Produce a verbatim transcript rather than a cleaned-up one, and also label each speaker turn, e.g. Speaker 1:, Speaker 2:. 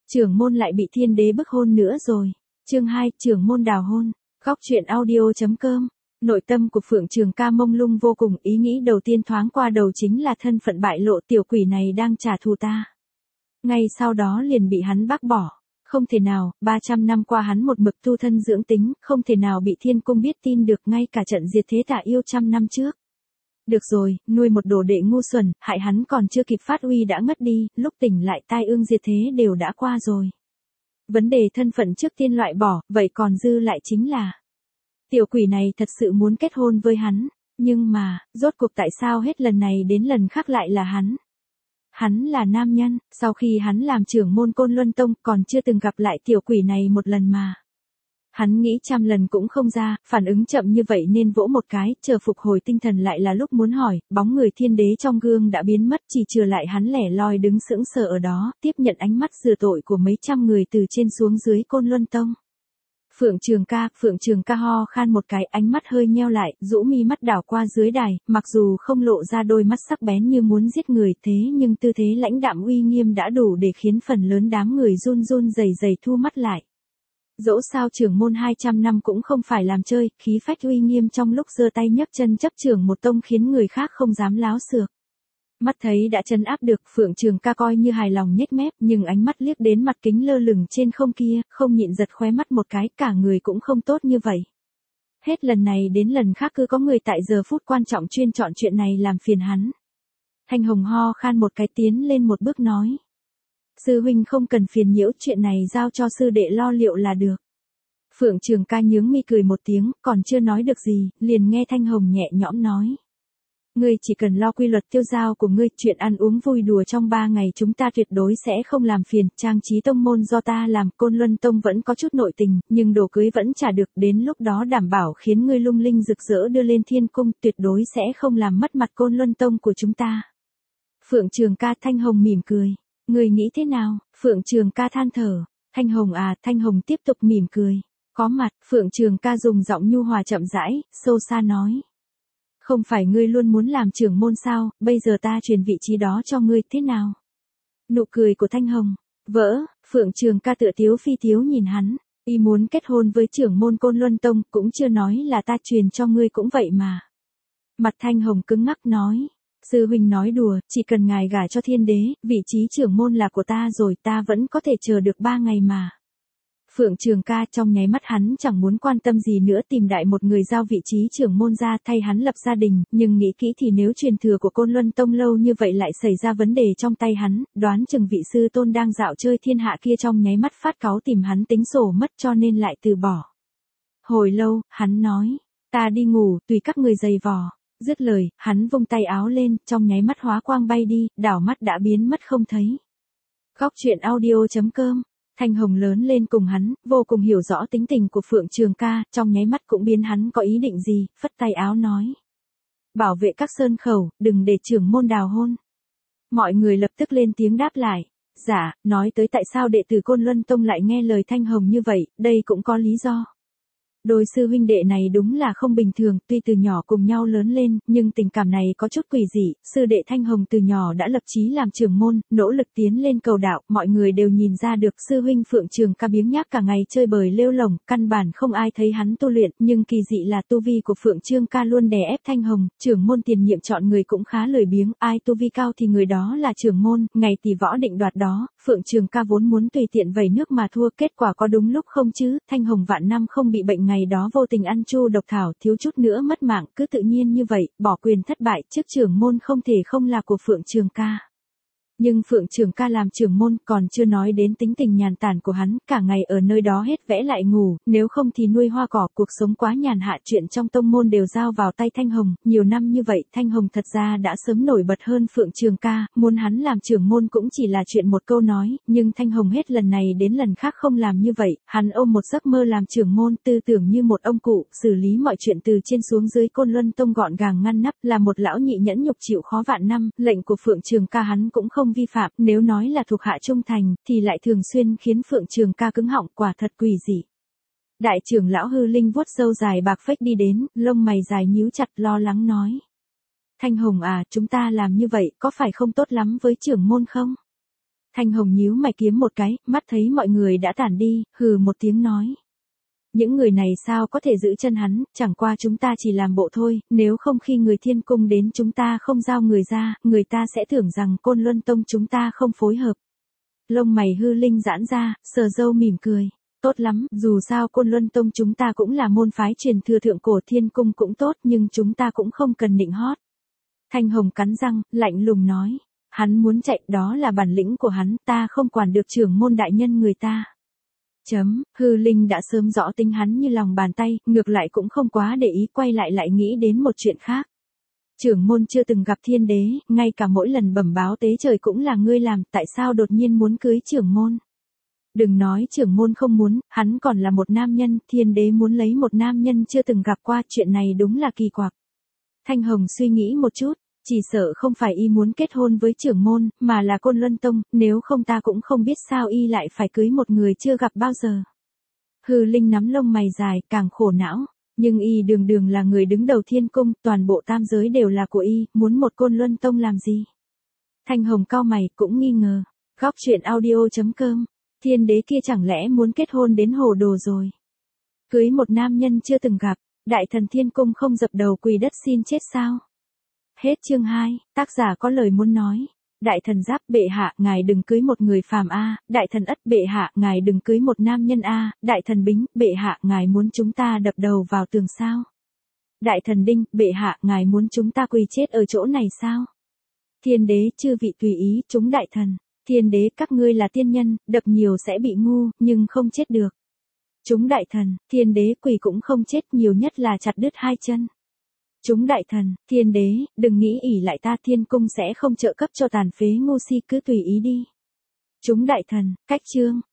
Speaker 1: Trưởng môn lại bị thiên đế bức hôn nữa rồi. Chương hai, trưởng môn đào hôn. Góc truyện audio.com. Nội tâm của Phượng Trường Ca mông lung vô cùng, ý nghĩ đầu tiên thoáng qua đầu chính là thân phận bại lộ, tiểu quỷ này đang trả thù ta. Ngay sau đó liền bị hắn bác bỏ. Không thể nào, ba trăm năm qua hắn một mực tu thân dưỡng tính, không thể nào bị thiên cung biết tin được, ngay cả trận diệt thế Tạ Yêu trăm năm trước. Được rồi, nuôi một đồ đệ ngu xuẩn, hại hắn còn chưa kịp phát uy đã ngất đi, lúc tỉnh lại tai ương diệt thế đều đã qua rồi. Vấn đề thân phận trước tiên loại bỏ, vậy còn dư lại chính là tiểu quỷ này thật sự muốn kết hôn với hắn, nhưng mà, rốt cuộc tại sao hết lần này đến lần khác lại là hắn? Hắn là nam nhân, sau khi hắn làm trưởng môn Côn Luân Tông còn chưa từng gặp lại tiểu quỷ này một lần mà. Hắn nghĩ trăm lần cũng không ra, phản ứng chậm như vậy nên vỗ một cái, chờ phục hồi tinh thần lại là lúc muốn hỏi, bóng người thiên đế trong gương đã biến mất, chỉ trừ lại hắn lẻ loi đứng sững sờ ở đó, tiếp nhận ánh mắt rửa tội của mấy trăm người từ trên xuống dưới Côn Luân Tông. Phượng Trường Ca, Phượng Trường Ca ho khan một cái, ánh mắt hơi nheo lại, rũ mi mắt đảo qua dưới đài, mặc dù không lộ ra đôi mắt sắc bén như muốn giết người, thế nhưng tư thế lãnh đạm uy nghiêm đã đủ để khiến phần lớn đám người run run rẩy rẩy thu mắt lại. Dẫu sao trưởng môn hai trăm năm cũng không phải làm chơi, khí phách uy nghiêm trong lúc giơ tay nhấc chân chấp trưởng một tông khiến người khác không dám láo xược. Mắt thấy đã trấn áp được, Phượng Trường Ca coi như hài lòng nhếch mép, nhưng ánh mắt liếc đến mặt kính lơ lửng trên không kia, không nhịn giật khóe mắt một cái, cả người cũng không tốt như vậy. Hết lần này đến lần khác cứ có người tại giờ phút quan trọng chuyên chọn chuyện này làm phiền hắn. Thanh Hồng ho khan một cái tiến lên một bước nói. Sư huynh không cần phiền nhiễu, chuyện này giao cho sư đệ lo liệu là được. Phượng Trường Ca nhướng mi cười một tiếng, còn chưa nói được gì, liền nghe Thanh Hồng nhẹ nhõm nói. Ngươi chỉ cần lo quy luật tiêu dao của ngươi, chuyện ăn uống vui đùa trong ba ngày chúng ta tuyệt đối sẽ không làm phiền, trang trí tông môn do ta làm, Côn Luân Tông vẫn có chút nội tình, nhưng đồ cưới vẫn trả được, đến lúc đó đảm bảo khiến ngươi lung linh rực rỡ đưa lên thiên cung, tuyệt đối sẽ không làm mất mặt Côn Luân Tông của chúng ta. Phượng Trường Ca. Thanh Hồng mỉm cười. Ngươi nghĩ thế nào? Phượng Trường Ca than thở. Thanh Hồng à, Thanh Hồng tiếp tục mỉm cười. Có mặt, Phượng Trường Ca dùng giọng nhu hòa chậm rãi, sâu xa nói. Không phải ngươi luôn muốn làm trưởng môn sao, bây giờ ta truyền vị trí đó cho ngươi, thế nào? Nụ cười của Thanh Hồng vỡ, Phượng Trường Ca tựa tiếu phi tiếu nhìn hắn, y muốn kết hôn với trưởng môn Côn Luân Tông, cũng chưa nói là ta truyền cho ngươi cũng vậy mà. Mặt Thanh Hồng cứng ngắc nói. Sư huynh nói đùa, chỉ cần ngài gả cho thiên đế, vị trí trưởng môn là của ta rồi, ta vẫn có thể chờ được ba ngày mà. Phượng Trường Ca trong nháy mắt hắn chẳng muốn quan tâm gì nữa, tìm đại một người giao vị trí trưởng môn ra thay hắn lập gia đình, nhưng nghĩ kỹ thì nếu truyền thừa của Côn Luân Tông lâu như vậy lại xảy ra vấn đề trong tay hắn, đoán chừng vị sư tôn đang dạo chơi thiên hạ kia trong nháy mắt phát cáu tìm hắn tính sổ mất, cho nên lại từ bỏ. Hồi lâu, hắn nói, ta đi ngủ, tùy các người giày vò. Dứt lời, hắn vung tay áo lên, trong nháy mắt hóa quang bay đi, đảo mắt đã biến mất không thấy. Góc truyện audio.com. Thanh Hồng lớn lên cùng hắn, vô cùng hiểu rõ tính tình của Phượng Trường Ca, trong nháy mắt cũng biến hắn có ý định gì, phất tay áo nói. Bảo vệ các sơn khẩu, đừng để trưởng môn đào hôn. Mọi người lập tức lên tiếng đáp lại. Dạ, nói tới tại sao đệ tử Côn Luân Tông lại nghe lời Thanh Hồng như vậy, đây cũng có lý do. Đôi sư huynh đệ này đúng là không bình thường, tuy từ nhỏ cùng nhau lớn lên, nhưng tình cảm này có chút quỷ dị, sư đệ Thanh Hồng từ nhỏ đã lập chí làm trưởng môn, nỗ lực tiến lên cầu đạo, mọi người đều nhìn ra được sư huynh Phượng Trường Ca biếng nhác cả ngày chơi bời lêu lổng, căn bản không ai thấy hắn tu luyện, nhưng kỳ dị là tu vi của Phượng Trường Ca luôn đè ép Thanh Hồng, trưởng môn tiền nhiệm chọn người cũng khá lười biếng, ai tu vi cao thì người đó là trưởng môn, ngày tỷ võ định đoạt đó, Phượng Trường Ca vốn muốn tùy tiện vẩy nước mà thua, kết quả có đúng lúc không chứ, Thanh Hồng vạn năm không bị bệnh, ngày đó vô tình ăn chu độc thảo, thiếu chút nữa mất mạng, cứ tự nhiên như vậy, bỏ quyền thất bại, chức trưởng môn không thể không là của Phượng Trường Ca. Nhưng Phượng Trường Ca làm trưởng môn, còn chưa nói đến tính tình nhàn tản của hắn, cả ngày ở nơi đó hết vẽ lại ngủ, nếu không thì nuôi hoa cỏ, cuộc sống quá nhàn hạ, chuyện trong tông môn đều giao vào tay Thanh Hồng, nhiều năm như vậy, Thanh Hồng thật ra đã sớm nổi bật hơn Phượng Trường Ca, muốn hắn làm trưởng môn cũng chỉ là chuyện một câu nói, nhưng Thanh Hồng hết lần này đến lần khác không làm như vậy, hắn ôm một giấc mơ làm trưởng môn, tư tưởng như một ông cụ, xử lý mọi chuyện từ trên xuống dưới Côn Luân Tông gọn gàng ngăn nắp, là một lão nhị nhẫn nhục chịu khó vạn năm, lệnh của Phượng Trường Ca hắn cũng không vi phạm, nếu nói là thuộc hạ trung thành, thì lại thường xuyên khiến Phượng Trường Ca cứng họng, quả thật quỷ dị. Đại trưởng lão Hư Linh vuốt râu dài bạc phách đi đến, lông mày dài nhíu chặt lo lắng nói. Thanh Hồng à, chúng ta làm như vậy có phải không tốt lắm với trưởng môn không? Thanh Hồng nhíu mày kiếm một cái, mắt thấy mọi người đã tản đi, hừ một tiếng nói. Những người này sao có thể giữ chân hắn, chẳng qua chúng ta chỉ làm bộ thôi, nếu không khi người thiên cung đến chúng ta không giao người ra, người ta sẽ tưởng rằng Côn Luân Tông chúng ta không phối hợp. Lông mày Hư Linh giãn ra, sờ râu mỉm cười. Tốt lắm, dù sao Côn Luân Tông chúng ta cũng là môn phái truyền thừa thượng cổ, thiên cung cũng tốt, nhưng chúng ta cũng không cần nịnh hót. Thanh Hồng cắn răng, lạnh lùng nói. Hắn muốn chạy, đó là bản lĩnh của hắn, ta không quản được trưởng môn đại nhân người ta. Chấm, Hư Linh đã sớm rõ tính hắn như lòng bàn tay, ngược lại cũng không quá để ý, quay lại lại nghĩ đến một chuyện khác. Trưởng môn chưa từng gặp thiên đế, ngay cả mỗi lần bẩm báo tế trời cũng là ngươi làm, tại sao đột nhiên muốn cưới trưởng môn? Đừng nói trưởng môn không muốn, hắn còn là một nam nhân, thiên đế muốn lấy một nam nhân chưa từng gặp qua, chuyện này đúng là kỳ quặc. Thanh Hồng suy nghĩ một chút, chỉ sợ không phải y muốn kết hôn với trưởng môn, mà là Côn Luân Tông, nếu không ta cũng không biết sao y lại phải cưới một người chưa gặp bao giờ. Hư Linh nắm lông mày dài, càng khổ não, nhưng y đường đường là người đứng đầu thiên cung, toàn bộ tam giới đều là của y, muốn một Côn Luân Tông làm gì? Thanh Hồng cau mày, cũng nghi ngờ. Góc truyện audio chấm com, thiên đế kia chẳng lẽ muốn kết hôn đến hồ đồ rồi? Cưới một nam nhân chưa từng gặp, đại thần thiên cung không dập đầu quỳ đất xin chết sao? Hết chương hai, tác giả có lời muốn nói. Đại thần Giáp, bệ hạ, ngài đừng cưới một người phàm a. Đại thần Ất, bệ hạ, ngài đừng cưới một nam nhân a. Đại thần Bính, bệ hạ, ngài muốn chúng ta đập đầu vào tường sao? Đại thần Đinh, bệ hạ, ngài muốn chúng ta quỳ chết ở chỗ này sao? Thiên đế, chư vị tùy ý, chúng đại thần. Thiên đế, các ngươi là tiên nhân, đập nhiều sẽ bị ngu, nhưng không chết được. Chúng đại thần, thiên đế quỳ cũng không chết, nhiều nhất là chặt đứt hai chân. Chúng đại thần, thiên đế, đừng nghĩ ỷ lại ta, thiên cung sẽ không trợ cấp cho tàn phế ngu si, cứ tùy ý đi. Chúng đại thần, cách chương.